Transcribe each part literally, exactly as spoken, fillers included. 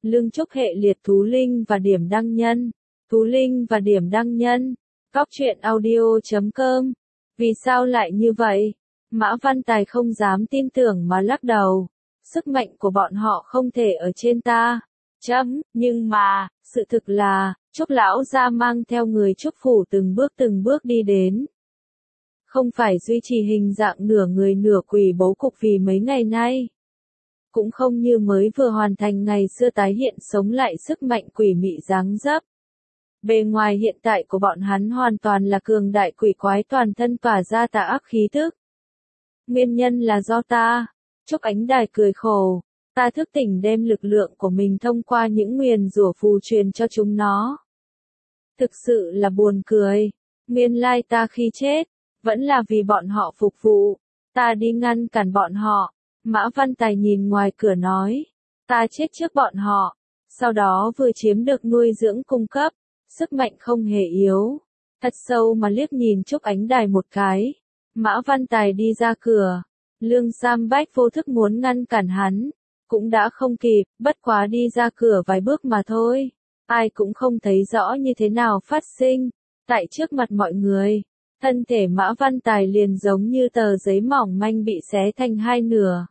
Lương Trúc hệ liệt thú linh và điểm đăng nhân. Thú linh và điểm đăng nhân. Góc truyện audio chấm com. Vì sao lại như vậy? Mã Văn Tài không dám tin tưởng mà lắc đầu. Sức mạnh của bọn họ không thể ở trên ta. Chấm, nhưng mà, sự thực là, Trúc lão gia mang theo người Trúc phủ từng bước từng bước đi đến. Không phải duy trì hình dạng nửa người nửa quỷ bố cục vì mấy ngày nay. Cũng không như mới vừa hoàn thành ngày xưa tái hiện sống lại sức mạnh quỷ mị dáng dấp. Bề ngoài hiện tại của bọn hắn hoàn toàn là cường đại quỷ quái toàn thân tỏa ra tà ác khí tức. Nguyên nhân là do ta. Trúc Ánh Đài cười khổ. Ta thức tỉnh đem lực lượng của mình thông qua những nguyền rủa phù truyền cho chúng nó. Thực sự là buồn cười. Nguyên lai ta khi chết, vẫn là vì bọn họ phục vụ. Ta đi ngăn cản bọn họ. Mã Văn Tài nhìn ngoài cửa nói. Ta chết trước bọn họ. Sau đó vừa chiếm được nuôi dưỡng cung cấp. Sức mạnh không hề yếu. Thật sâu mà liếc nhìn Trúc Ánh Đài một cái. Mã Văn Tài đi ra cửa. Lương Sam Bách vô thức muốn ngăn cản hắn. Cũng đã không kịp, bất quá đi ra cửa vài bước mà thôi. Ai cũng không thấy rõ như thế nào phát sinh. Tại trước mặt mọi người, thân thể Mã Văn Tài liền giống như tờ giấy mỏng manh bị xé thành hai nửa.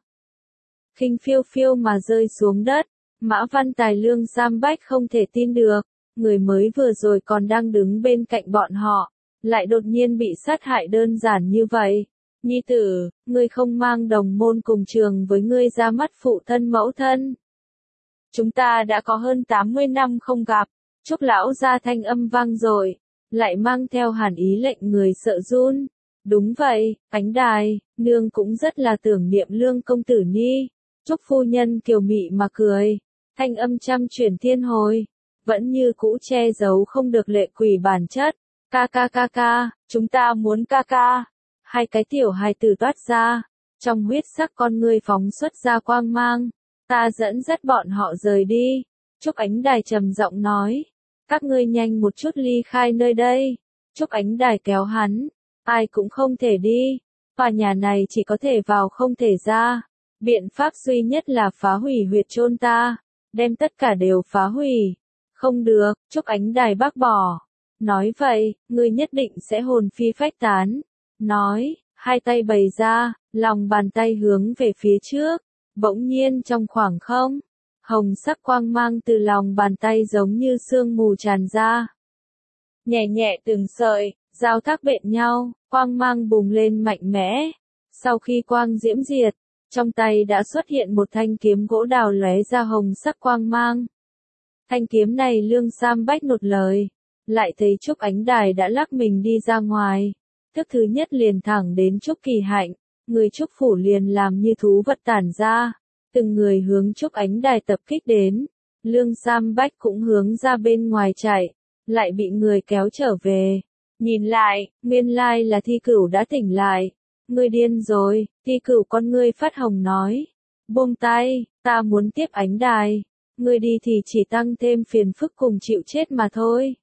Khinh phiêu phiêu mà rơi xuống đất. Mã Văn Tài Lương Sam Bách không thể tin được. Người mới vừa rồi còn đang đứng bên cạnh bọn họ. Lại đột nhiên bị sát hại đơn giản như vậy. Nhi tử, ngươi không mang đồng môn cùng trường với ngươi ra mắt phụ thân mẫu thân. Chúng ta đã có hơn tám mươi năm không gặp. Trúc lão gia thanh âm vang rồi. Lại mang theo hàn ý lệnh người sợ run. Đúng vậy, Ánh Đài, nương cũng rất là tưởng niệm Lương công tử nhi. Trúc phu nhân kiều mị mà cười. Thanh âm trăm chuyển thiên hồi. Vẫn như cũ che giấu không được lệ quỷ bản chất. Ca ca ca ca, chúng ta muốn ca ca. Hai cái tiểu hài tử toát ra. Trong huyết sắc con ngươi phóng xuất ra quang mang. Ta dẫn dắt bọn họ rời đi. Trúc Ánh Đài trầm giọng nói. Các ngươi nhanh một chút ly khai nơi đây. Trúc Ánh Đài kéo hắn. Ai cũng không thể đi. Tòa nhà này chỉ có thể vào không thể ra. Biện pháp duy nhất là phá hủy huyệt chôn ta. Đem tất cả đều phá hủy. Không được, Trúc Ánh Đài bác bỏ. Nói vậy, ngươi nhất định sẽ hồn phi phách tán. Nói, hai tay bày ra, lòng bàn tay hướng về phía trước. Bỗng nhiên trong khoảng không, hồng sắc quang mang từ lòng bàn tay giống như sương mù tràn ra. Nhẹ nhẹ từng sợi, giao thác bện nhau, quang mang bùng lên mạnh mẽ. Sau khi quang diễm diệt, trong tay đã xuất hiện một thanh kiếm gỗ đào lóe ra hồng sắc quang mang. Thanh kiếm này Lương Sam Bách nột lời, lại thấy Trúc Ánh Đài đã lắc mình đi ra ngoài. Thức thứ nhất liền thẳng đến Trúc Kỳ Hạnh, người Trúc phủ liền làm như thú vật tản ra, từng người hướng Trúc Ánh Đài tập kích đến. Lương Sam Bách cũng hướng ra bên ngoài chạy, lại bị người kéo trở về. Nhìn lại, nguyên lai là Thi Cửu đã tỉnh lại. Ngươi điên rồi, Thi Cửu con ngươi phát hồng nói. Buông tay, ta muốn tiếp Ánh Đài. Ngươi đi thì chỉ tăng thêm phiền phức cùng chịu chết mà thôi.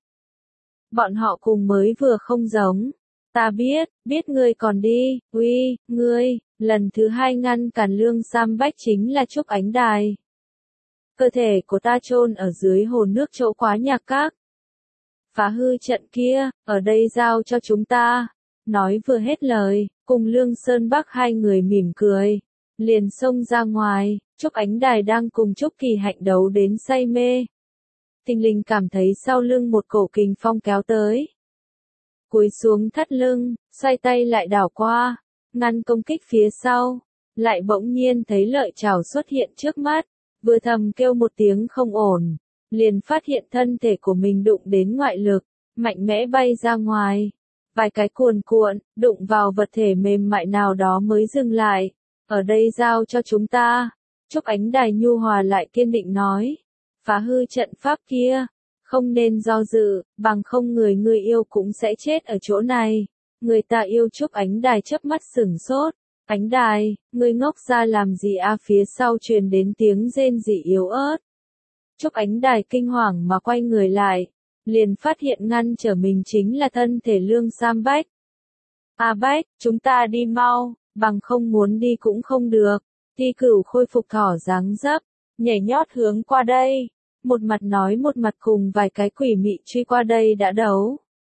Bọn họ cùng mới vừa không giống. Ta biết, biết ngươi còn đi, uy, ngươi, lần thứ hai ngăn cản Lương Sam Bách chính là Trúc Ánh Đài. Cơ thể của ta chôn ở dưới hồ nước chỗ quá nhạc các. Phá hư trận kia, ở đây giao cho chúng ta. Nói vừa hết lời, cùng Lương Sơn Bắc hai người mỉm cười. Liền xông ra ngoài, Trúc Ánh Đài đang cùng Trúc Kỳ Hạnh đấu đến say mê. Thình lình cảm thấy sau lưng một cổ kình phong kéo tới. Cúi xuống thắt lưng, xoay tay lại đảo qua, ngăn công kích phía sau. Lại bỗng nhiên thấy lợi chảo xuất hiện trước mắt, vừa thầm kêu một tiếng không ổn. Liền phát hiện thân thể của mình đụng đến ngoại lực, mạnh mẽ bay ra ngoài. Vài cái cuồn cuộn, đụng vào vật thể mềm mại nào đó mới dừng lại. Ở đây giao cho chúng ta. Trúc Ánh Đài nhu hòa lại kiên định nói. Phá hư trận pháp kia. Không nên do dự, bằng không người ngươi yêu cũng sẽ chết ở chỗ này. Người ta yêu Trúc Ánh Đài chớp mắt sửng sốt. Ánh Đài, ngươi ngốc ra làm gì a? Phía sau truyền đến tiếng rên rỉ yếu ớt. Trúc Ánh Đài kinh hoàng mà quay người lại. Liền phát hiện ngăn trở mình chính là thân thể Lương Sam Bách. A Bách, chúng ta đi mau, bằng không muốn đi cũng không được. Thi Cửu khôi phục thỏ dáng dấp, nhảy nhót hướng qua đây. một mặt nói một mặt cùng vài cái quỷ mị truy qua đây đã đấu.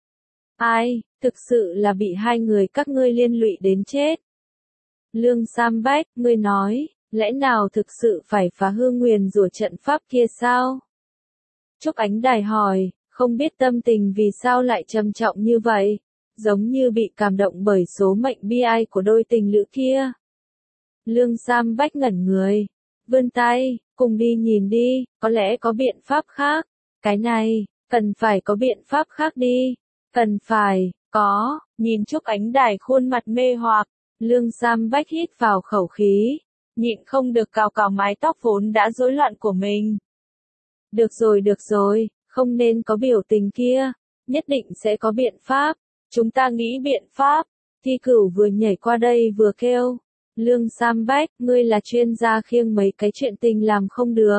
Ai, thực sự là bị hai người các ngươi liên lụy đến chết. Lương Sam Bách, ngươi nói, lẽ nào thực sự phải phá hư nguyền rủa trận pháp kia sao? Trúc Ánh Đài hỏi, không biết tâm tình vì sao lại trầm trọng như vậy, giống như bị cảm động bởi số mệnh bi ai của đôi tình lữ kia. Lương Sam Bách ngẩn người, vươn tay, cùng đi nhìn đi, có lẽ có biện pháp khác. Cái này, cần phải có biện pháp khác đi. Cần phải, có, nhìn Trúc Ánh Đài khuôn mặt mê hoặc, Lương Sam Bách hít vào khẩu khí, nhịn không được cào cào mái tóc vốn đã rối loạn của mình. Được rồi được rồi, không nên có biểu tình kia, nhất định sẽ có biện pháp, chúng ta nghĩ biện pháp. Thi Cửu vừa nhảy qua đây vừa kêu, Lương Sam Bách, ngươi là chuyên gia khiêng mấy cái chuyện tình làm không được.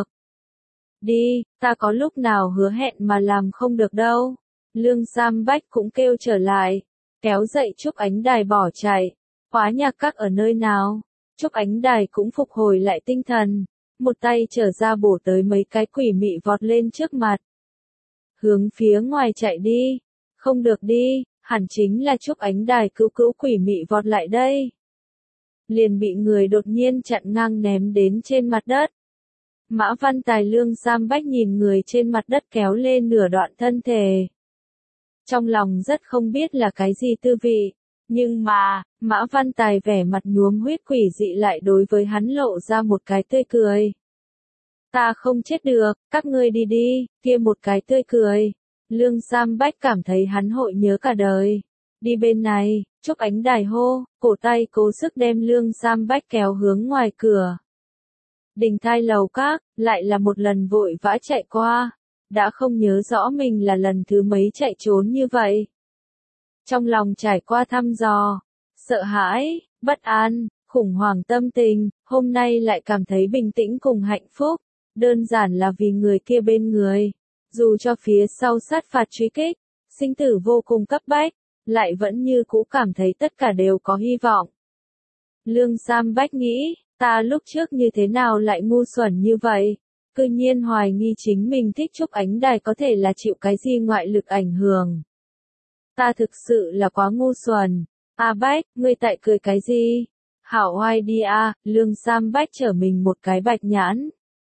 Đi, ta có lúc nào hứa hẹn mà làm không được đâu. Lương Sam Bách cũng kêu trở lại, kéo dậy Trúc Ánh Đài bỏ chạy. Khóa nhạc các ở nơi nào? Trúc Ánh Đài cũng phục hồi lại tinh thần, một tay trở ra bổ tới mấy cái quỷ mị vọt lên trước mặt. Hướng phía ngoài chạy đi, không được đi, hẳn chính là Trúc Ánh Đài cứu cứu quỷ mị vọt lại đây. Liền bị người đột nhiên chặn ngang ném đến trên mặt đất. Mã Văn Tài Lương Sam Bách nhìn người trên mặt đất kéo lên nửa đoạn thân thể. Trong lòng rất không biết là cái gì tư vị, nhưng mà, Mã Văn Tài vẻ mặt nhuốm huyết quỷ dị lại đối với hắn lộ ra một cái tươi cười. Ta không chết được, các ngươi đi đi, kia một cái tươi cười. Lương Sam Bách cảm thấy hắn hội nhớ cả đời. Đi bên này, Trúc Ánh Đài hô, cổ tay cố sức đem Lương Sam Bách kéo hướng ngoài cửa. Đình Thai lầu các, lại là một lần vội vã chạy qua, đã không nhớ rõ mình là lần thứ mấy chạy trốn như vậy. Trong lòng trải qua thăm dò, sợ hãi, bất an, khủng hoảng tâm tình, hôm nay lại cảm thấy bình tĩnh cùng hạnh phúc, đơn giản là vì người kia bên người. Dù cho phía sau sát phạt truy kích, sinh tử vô cùng cấp bách, lại vẫn như cũ cảm thấy tất cả đều có hy vọng. Lương Sam Bách nghĩ, ta lúc trước như thế nào lại ngu xuẩn như vậy, cư nhiên hoài nghi chính mình thích Trúc Ánh Đài có thể là chịu cái gì ngoại lực ảnh hưởng. Ta thực sự là quá ngu xuẩn. A Bách, ngươi tại cười cái gì? Hảo hoài đi a, Lương Sam Bách trở mình một cái bạch nhãn.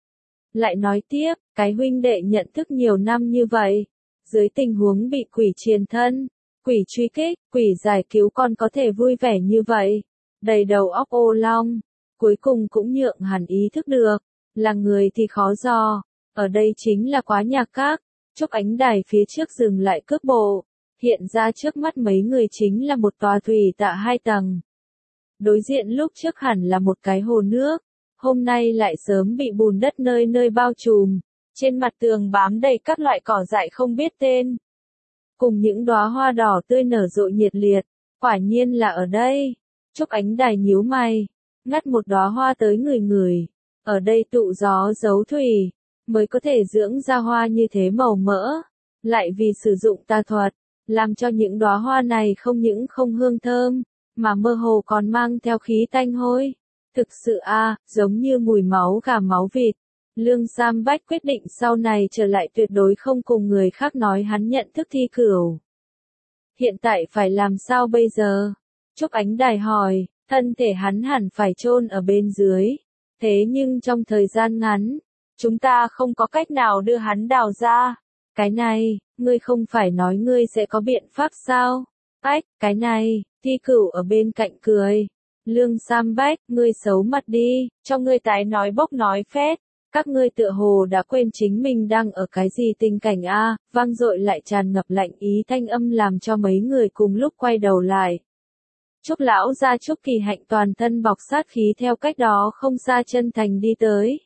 Lại nói tiếp, cái huynh đệ nhận thức nhiều năm như vậy, dưới tình huống bị quỷ triền thân, quỷ truy kích, quỷ giải cứu còn có thể vui vẻ như vậy, đầy đầu óc ô long, cuối cùng cũng nhượng hẳn ý thức được, là người thì khó dò, ở đây chính là quá nhạc các. Trúc Ánh Đài phía trước dừng lại cước bộ, hiện ra trước mắt mấy người chính là một tòa thủy tạ hai tầng. Đối diện lúc trước hẳn là một cái hồ nước, hôm nay lại sớm bị bùn đất nơi nơi bao trùm, trên mặt tường bám đầy các loại cỏ dại không biết tên. Cùng những đóa hoa đỏ tươi nở rộ nhiệt liệt, quả nhiên là ở đây. Trúc Ánh Đài nhíu mày, ngắt một đóa hoa tới người người, ở đây tụ gió giấu thủy, mới có thể dưỡng ra hoa như thế màu mỡ, lại vì sử dụng tà thuật, làm cho những đóa hoa này không những không hương thơm, mà mơ hồ còn mang theo khí tanh hôi. Thực sự a, à, giống như mùi máu gà máu vịt. Lương Sam Bách quyết định sau này trở lại tuyệt đối không cùng người khác nói hắn nhận thức Thi Cửu. Hiện tại phải làm sao bây giờ? Trúc Ánh Đài hỏi, thân thể hắn hẳn phải chôn ở bên dưới. Thế nhưng trong thời gian ngắn, chúng ta không có cách nào đưa hắn đào ra. Cái này, ngươi không phải nói ngươi sẽ có biện pháp sao? Ách, cái này, Thi Cửu ở bên cạnh cười. Lương Sam Bách, ngươi xấu mặt đi, cho ngươi tái nói bốc nói phét. Các ngươi tựa hồ đã quên chính mình đang ở cái gì tình cảnh a, vang dội lại tràn ngập lạnh ý thanh âm làm cho mấy người cùng lúc quay đầu lại. Trúc lão gia Trúc Kỳ Hạnh toàn thân bọc sát khí theo cách đó không xa chân thành đi tới.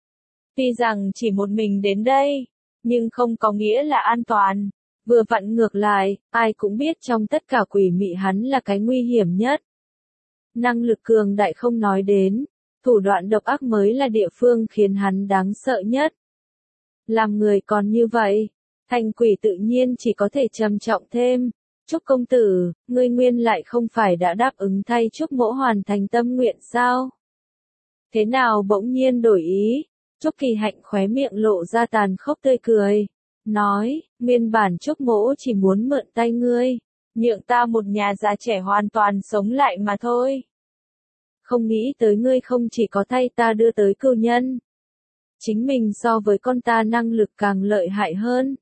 Tuy rằng chỉ một mình đến đây, nhưng không có nghĩa là an toàn. Vừa vặn ngược lại, ai cũng biết trong tất cả quỷ mị hắn là cái nguy hiểm nhất. Năng lực cường đại không nói đến, thủ đoạn độc ác mới là địa phương khiến hắn đáng sợ nhất. Làm người còn như vậy, thành quỷ tự nhiên chỉ có thể trầm trọng thêm. Trúc công tử, ngươi nguyên lại không phải đã đáp ứng thay Trúc mỗ hoàn thành tâm nguyện sao? Thế nào bỗng nhiên đổi ý? Trúc Kỳ Hạnh khóe miệng lộ ra tàn khốc tươi cười, nói, nguyên bản Trúc mỗ chỉ muốn mượn tay ngươi, nhượng ta một nhà già trẻ hoàn toàn sống lại mà thôi. Không nghĩ tới ngươi không chỉ có thay ta đưa tới cưu nhân, chính mình so với con ta năng lực càng lợi hại hơn.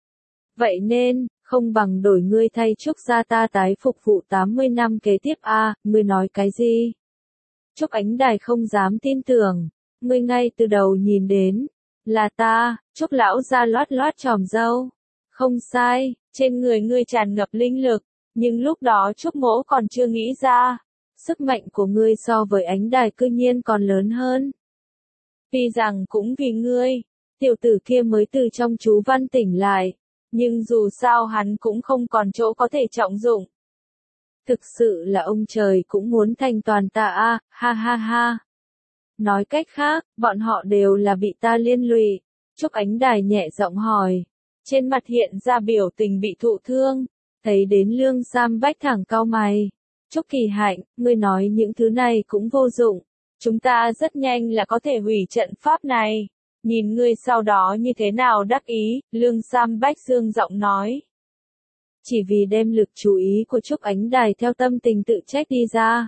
Vậy nên, không bằng đổi ngươi thay Trúc gia ta tái phục vụ tám mươi năm kế tiếp a, à, ngươi nói cái gì? Trúc Ánh Đài không dám tin tưởng, ngươi ngay từ đầu nhìn đến, là ta, Trúc lão gia loát loát tròm râu. Không sai, trên người ngươi tràn ngập linh lực, nhưng lúc đó Trúc mỗ còn chưa nghĩ ra, sức mạnh của ngươi so với Ánh Đài cư nhiên còn lớn hơn. Tuy rằng cũng vì ngươi, tiểu tử kia mới từ trong chú văn tỉnh lại, nhưng dù sao hắn cũng không còn chỗ có thể trọng dụng. Thực sự là ông trời cũng muốn thành toàn ta a, à, ha ha ha. Nói cách khác, bọn họ đều là bị ta liên lụy. Trúc Ánh Đài nhẹ giọng hỏi, trên mặt hiện ra biểu tình bị thụ thương, thấy đến Lương Sam Bách thẳng cau mày. Trúc Kỳ Hạnh, ngươi nói những thứ này cũng vô dụng, chúng ta rất nhanh là có thể hủy trận pháp này. Nhìn ngươi sau đó như thế nào đắc ý, Lương Sam Bách dương giọng nói. Chỉ vì đem lực chú ý của Trúc Ánh Đài theo tâm tình tự trách đi ra.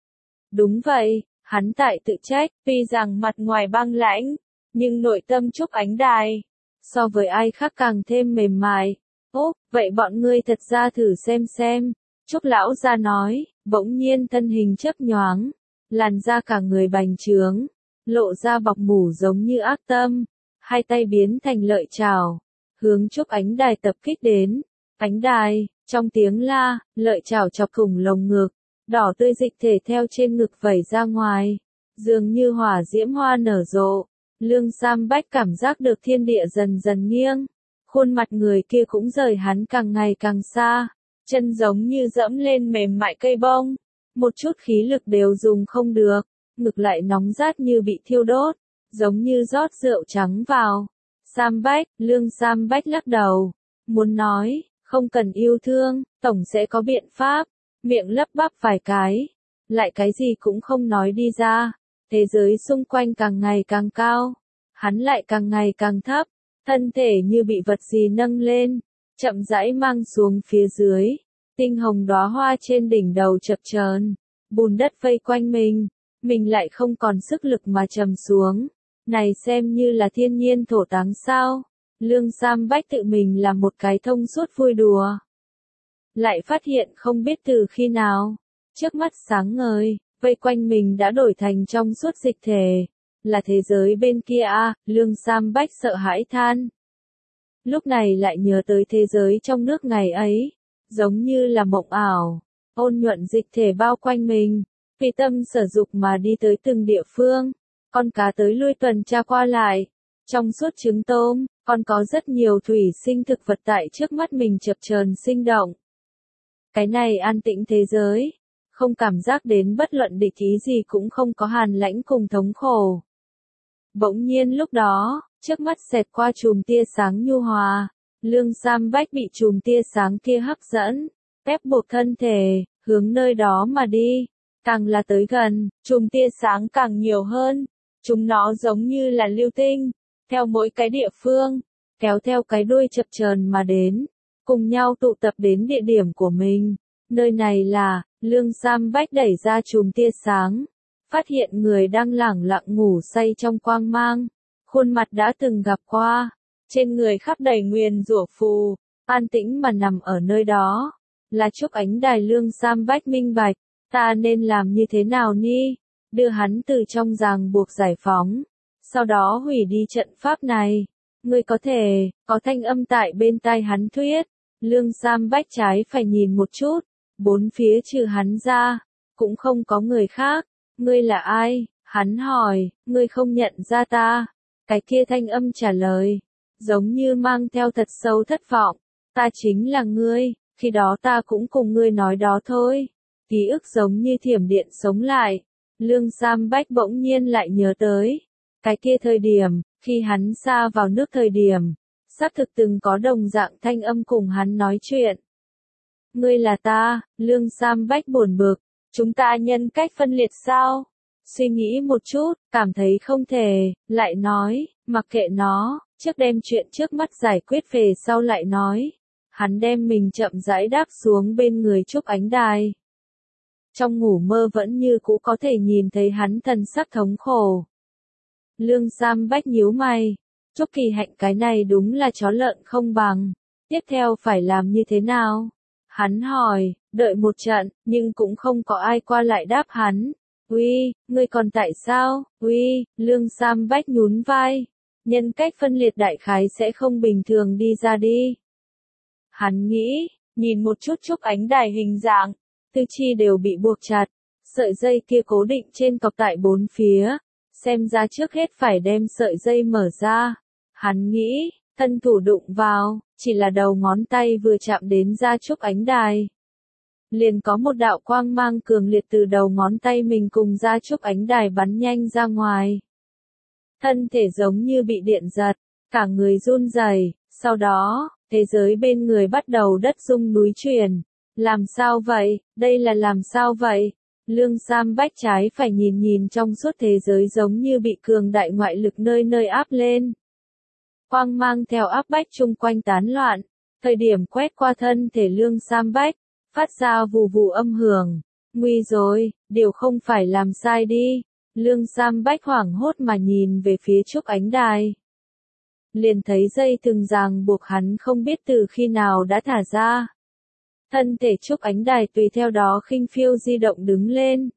Đúng vậy, hắn tại tự trách, tuy rằng mặt ngoài băng lãnh, nhưng nội tâm Trúc Ánh Đài, so với ai khác càng thêm mềm mại. Ố, vậy bọn ngươi thật ra thử xem xem. Trúc lão gia nói, bỗng nhiên thân hình chớp nhoáng, làn da cả người bành trướng, lộ ra bọc mủ giống như ác tâm, hai tay biến thành lợi chảo, hướng Trúc Ánh Đài tập kích đến. Ánh Đài, trong tiếng la, lợi chảo chọc thủng lồng ngực, đỏ tươi dịch thể theo trên ngực vẩy ra ngoài, dường như hỏa diễm hoa nở rộ. Lương Sam Bách cảm giác được thiên địa dần dần nghiêng, khuôn mặt người kia cũng rời hắn càng ngày càng xa, chân giống như dẫm lên mềm mại cây bông, một chút khí lực đều dùng không được, ngực lại nóng rát như bị thiêu đốt, giống như rót rượu trắng vào. Sam Bách, Lương Sam Bách lắc đầu, muốn nói, không cần yêu thương, tổng sẽ có biện pháp, miệng lắp bắp vài cái, lại cái gì cũng không nói đi ra. Thế giới xung quanh càng ngày càng cao, hắn lại càng ngày càng thấp, thân thể như bị vật gì nâng lên, chậm rãi mang xuống phía dưới, tinh hồng đóa hoa trên đỉnh đầu chập chờn, bùn đất vây quanh mình, mình lại không còn sức lực mà trầm xuống, này xem như là thiên nhiên thổ táng sao. Lương Sam Bách tự mình là một cái thông suốt vui đùa, lại phát hiện không biết từ khi nào, trước mắt sáng ngời, vây quanh mình đã đổi thành trong suốt dịch thể, là thế giới bên kia a, à, Lương Sam Bách sợ hãi than. Lúc này lại nhớ tới thế giới trong nước ngày ấy, giống như là mộng ảo, ôn nhuận dịch thể bao quanh mình, vì tâm sở dục mà đi tới từng địa phương, con cá tới lui tuần tra qua lại, trong suốt trứng tôm, còn có rất nhiều thủy sinh thực vật tại trước mắt mình chập chờn sinh động. Cái này an tĩnh thế giới, không cảm giác đến bất luận địch ý gì cũng không có hàn lãnh cùng thống khổ. Bỗng nhiên lúc đó, trước mắt xẹt qua chùm tia sáng nhu hòa, Lương Sam Bách bị chùm tia sáng kia hấp dẫn, ép buộc thân thể, hướng nơi đó mà đi. Càng là tới gần, chùm tia sáng càng nhiều hơn, chúng nó giống như là lưu tinh, theo mỗi cái địa phương, kéo theo cái đuôi chập chờn mà đến, cùng nhau tụ tập đến địa điểm của mình. Nơi này là, Lương Sam Bách đẩy ra chùm tia sáng, phát hiện người đang lẳng lặng ngủ say trong quang mang, khuôn mặt đã từng gặp qua, trên người khắp đầy nguyền rủa phù, an tĩnh mà nằm ở nơi đó, là Trúc Ánh Đài. Lương Sam Bách minh bạch, ta nên làm như thế nào ni, đưa hắn từ trong ràng buộc giải phóng, sau đó hủy đi trận pháp này. Ngươi có thể, có thanh âm tại bên tai hắn thuyết, Lương Sam Bách trái phải nhìn một chút, bốn phía trừ hắn ra, cũng không có người khác. Ngươi là ai? Hắn hỏi, ngươi không nhận ra ta. Cái kia thanh âm trả lời, giống như mang theo thật sâu thất vọng. Ta chính là ngươi, khi đó ta cũng cùng ngươi nói đó thôi. Ký ức giống như thiểm điện sống lại. Lương Sam Bách bỗng nhiên lại nhớ tới. Cái kia thời điểm, khi hắn xa vào nước thời điểm, xác thực từng có đồng dạng thanh âm cùng hắn nói chuyện. Ngươi là ta, Lương Sam Bách buồn bực, chúng ta nhân cách phân liệt sao? suy nghĩ một chút, cảm thấy không thể, lại nói, mặc kệ nó, trước đem chuyện trước mắt giải quyết về sau lại nói. Hắn đem mình chậm rãi đáp xuống bên người Trúc Ánh Đài. Trong ngủ mơ vẫn như cũ có thể nhìn thấy hắn thần sắc thống khổ. Lương Sam Bách nhíu mày, Trúc Kỳ Hạnh cái này đúng là chó lợn không bằng, tiếp theo phải làm như thế nào? Hắn hỏi, đợi một trận, nhưng cũng không có ai qua lại đáp hắn. Uy, ngươi còn tại sao? Uy, Lương Sam Bách nhún vai, nhân cách phân liệt đại khái sẽ không bình thường đi ra đi. Hắn nghĩ, nhìn một chút Trúc Ánh Đài hình dạng, tư chi đều bị buộc chặt, sợi dây kia cố định trên cọc tại bốn phía, xem ra trước hết phải đem sợi dây mở ra. Hắn nghĩ, thân thủ đụng vào, chỉ là đầu ngón tay vừa chạm đến da Trúc Ánh Đài. Liền có một đạo quang mang cường liệt từ đầu ngón tay mình cùng da Trúc Ánh Đài bắn nhanh ra ngoài. Thân thể giống như bị điện giật, cả người run rẩy, sau đó, thế giới bên người bắt đầu đất rung núi chuyển. Làm sao vậy, đây là làm sao vậy? Lương Sam Bách trái phải nhìn nhìn trong suốt thế giới giống như bị cường đại ngoại lực nơi nơi áp lên. Quang mang theo áp bách chung quanh tán loạn, thời điểm quét qua thân thể Lương Sam Bách, phát ra vù vù âm hưởng. Nguy rồi, điều không phải làm sai đi. Lương Sam Bách hoảng hốt mà nhìn về phía Trúc Ánh Đài. Liền thấy dây thừng ràng buộc hắn không biết từ khi nào đã thả ra. Thân thể Trúc Ánh Đài tùy theo đó khinh phiêu di động đứng lên.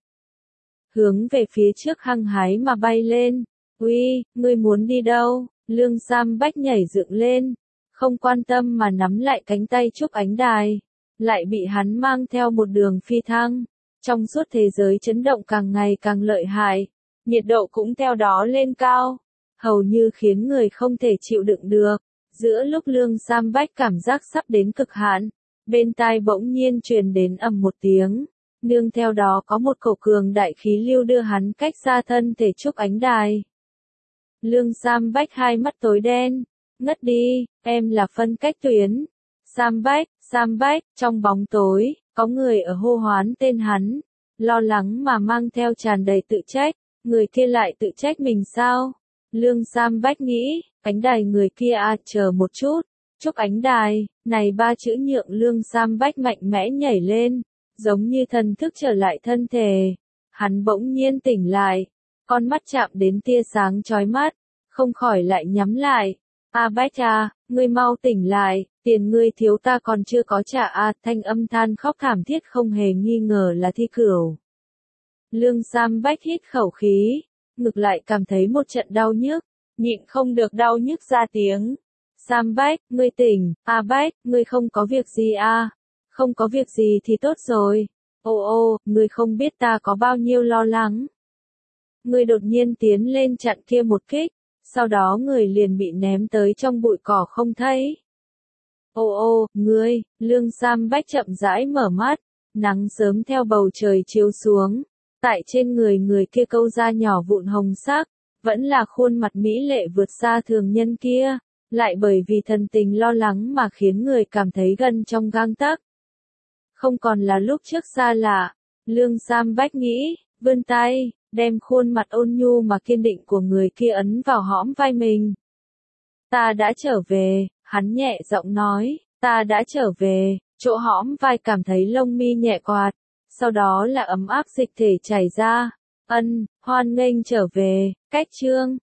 Hướng về phía trước hăng hái mà bay lên. Uy, ngươi muốn đi đâu? Lương Sam Bách nhảy dựng lên. Không quan tâm mà nắm lại cánh tay Trúc Ánh Đài. Lại bị hắn mang theo một đường phi thăng. Trong suốt thế giới chấn động càng ngày càng lợi hại. Nhiệt độ cũng theo đó lên cao. Hầu như khiến người không thể chịu đựng được. Giữa lúc Lương Sam Bách cảm giác sắp đến cực hạn. Bên tai bỗng nhiên truyền đến ầm một tiếng, nương theo đó có một cổ cường đại khí lưu đưa hắn cách xa thân thể Trúc Ánh Đài. Lương Sam Bách hai mắt tối đen, ngất đi, em là phân cách tuyến. Sam Bách, Sam Bách, trong bóng tối, có người ở hô hoán tên hắn, lo lắng mà mang theo tràn đầy tự trách, người kia lại tự trách mình sao? Lương Sam Bách nghĩ, Ánh Đài người kia à, chờ một chút. Trúc Ánh Đài, này ba chữ nhượng Lương Sam Bách mạnh mẽ nhảy lên, giống như thần thức trở lại thân thể. Hắn bỗng nhiên tỉnh lại, con mắt chạm đến tia sáng chói mắt, không khỏi lại nhắm lại. A Bách à, ngươi mau tỉnh lại, tiền ngươi thiếu ta còn chưa có trả a, à, thanh âm than khóc thảm thiết không hề nghi ngờ là Thi Cửu. Lương Sam Bách hít khẩu khí, ngực lại cảm thấy một trận đau nhức, nhịn không được đau nhức ra tiếng. Sam Bách, ngươi tỉnh, A Bách, ngươi không có việc gì à? Không có việc gì thì tốt rồi. Ô ô, ngươi không biết ta có bao nhiêu lo lắng. Ngươi đột nhiên tiến lên chặn kia một kích, sau đó người liền bị ném tới trong bụi cỏ không thấy. Ô ô, ngươi, Lương Sam Bách chậm rãi mở mắt, nắng sớm theo bầu trời chiếu xuống, tại trên người người kia câu da nhỏ vụn hồng sắc, vẫn là khuôn mặt mỹ lệ vượt xa thường nhân kia. Lại bởi vì thần tình lo lắng mà khiến người cảm thấy gần trong gang tấc. Không còn là lúc trước xa lạ, Lương Sam Bách nghĩ, vươn tay, đem khuôn mặt ôn nhu mà kiên định của người kia ấn vào hõm vai mình. Ta đã trở về, hắn nhẹ giọng nói, ta đã trở về, chỗ hõm vai cảm thấy lông mi nhẹ quạt, sau đó là ấm áp dịch thể chảy ra. Ân, hoan nghênh trở về, cách chương.